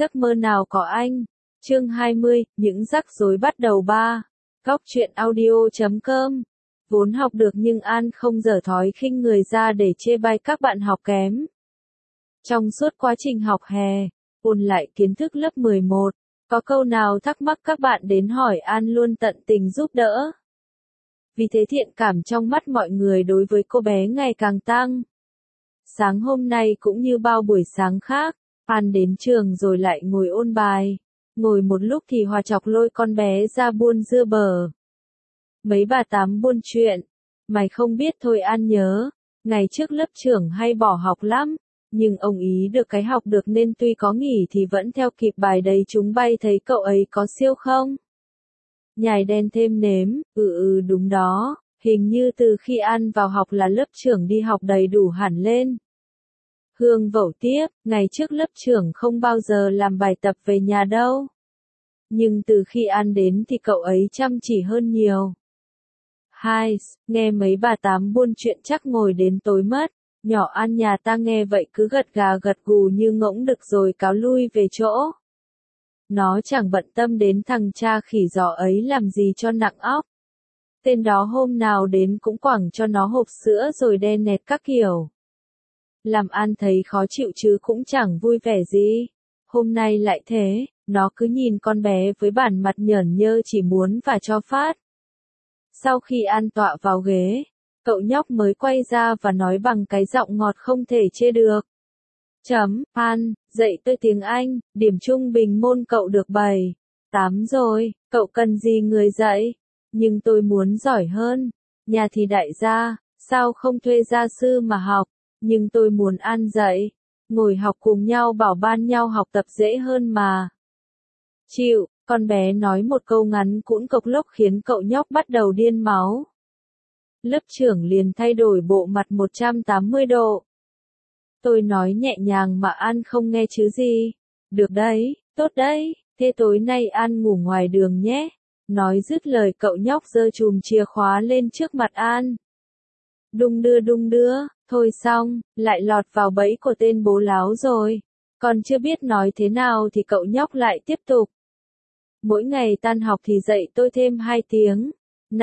giấc mơ nào có anh. Chương 20, những rắc rối bắt đầu 3. Góc truyện audio.com. Vốn học được nhưng An không dở thói khinh người ra để chê bai các bạn học kém. Trong suốt quá trình học hè, ôn lại kiến thức lớp 11, có câu nào thắc mắc các bạn đến hỏi An luôn tận tình giúp đỡ. Vì thế thiện cảm trong mắt mọi người đối với cô bé ngày càng tăng. Sáng hôm nay cũng như bao buổi sáng khác, An đến trường rồi lại ngồi ôn bài. Ngồi một lúc thì Hòa chọc lôi con bé ra buôn dưa bờ. Mấy bà tám buôn chuyện. Mày không biết thôi An nhớ. Ngày trước lớp trưởng hay bỏ học lắm. Nhưng ông ý được cái học được nên tuy có nghỉ thì vẫn theo kịp bài đấy. Chúng bay thấy cậu ấy có siêu không? Nhài đen thêm nếm. Đúng đó. Hình như từ khi An vào học là lớp trưởng đi học đầy đủ hẳn lên. Hương vẩu tiếp, ngày trước lớp trưởng không bao giờ làm bài tập về nhà đâu. Nhưng từ khi An đến thì cậu ấy chăm chỉ hơn nhiều. Hai, nghe mấy bà tám buôn chuyện chắc ngồi đến tối mất. Nhỏ An nhà ta nghe vậy cứ gật gà gật gù như ngỗng đực rồi cáo lui về chỗ. Nó chẳng bận tâm đến thằng cha khỉ gió ấy làm gì cho nặng óc. Tên đó hôm nào đến cũng quẳng cho nó hộp sữa rồi đen nẹt các kiểu. Làm An thấy khó chịu chứ cũng chẳng vui vẻ gì. Hôm nay lại thế, nó cứ nhìn con bé với bản mặt nhởn nhơ chỉ muốn và cho phát. Sau khi An tọa vào ghế, cậu nhóc mới quay ra và nói bằng cái giọng ngọt không thể chê được. An, dạy tôi tiếng Anh, điểm trung bình môn cậu được 7, 8 rồi, cậu cần gì người dạy? Nhưng tôi muốn giỏi hơn. Nhà thì đại gia, sao không thuê gia sư mà học? Nhưng tôi muốn An dạy. Ngồi học cùng nhau bảo ban nhau học tập dễ hơn mà. Chịu, con bé nói một câu ngắn cũn cộc lốc khiến cậu nhóc bắt đầu điên máu. Lớp trưởng liền thay đổi bộ mặt 180 độ. Tôi nói nhẹ nhàng mà An không nghe chứ gì. Được đấy, tốt đấy, thế tối nay An ngủ ngoài đường nhé. Nói dứt lời cậu nhóc giơ chùm chìa khóa lên trước mặt An. Đung đưa, thôi xong, lại lọt vào bẫy của tên bố láo rồi. Còn chưa biết nói thế nào thì cậu nhóc lại tiếp tục. Mỗi ngày tan học thì dạy tôi thêm 2 tiếng.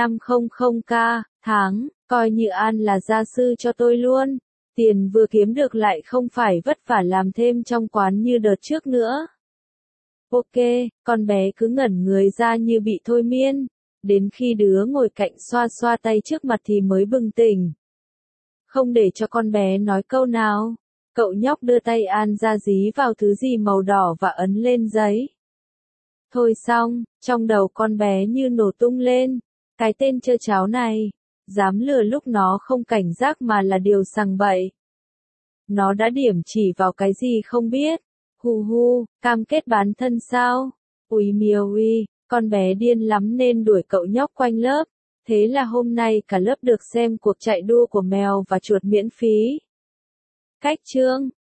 500k, tháng, coi như An là gia sư cho tôi luôn. Tiền vừa kiếm được lại không phải vất vả làm thêm trong quán như đợt trước nữa. Ok, con bé cứ ngẩn người ra như bị thôi miên. Đến khi đứa ngồi cạnh xoa xoa tay trước mặt thì mới bừng tỉnh. Không để cho con bé nói câu nào, cậu nhóc đưa tay An ra dí vào thứ gì màu đỏ và ấn lên giấy. Thôi xong, trong đầu con bé như nổ tung lên. Cái tên trơ cháo này, dám lừa lúc nó không cảnh giác mà là điều sằng bậy. Nó đã điểm chỉ vào cái gì không biết. Cam kết bán thân sao? Ui miêu uy, con bé điên lắm nên đuổi cậu nhóc quanh lớp. Thế là hôm nay cả lớp được xem cuộc chạy đua của mèo và chuột miễn phí. Cách chương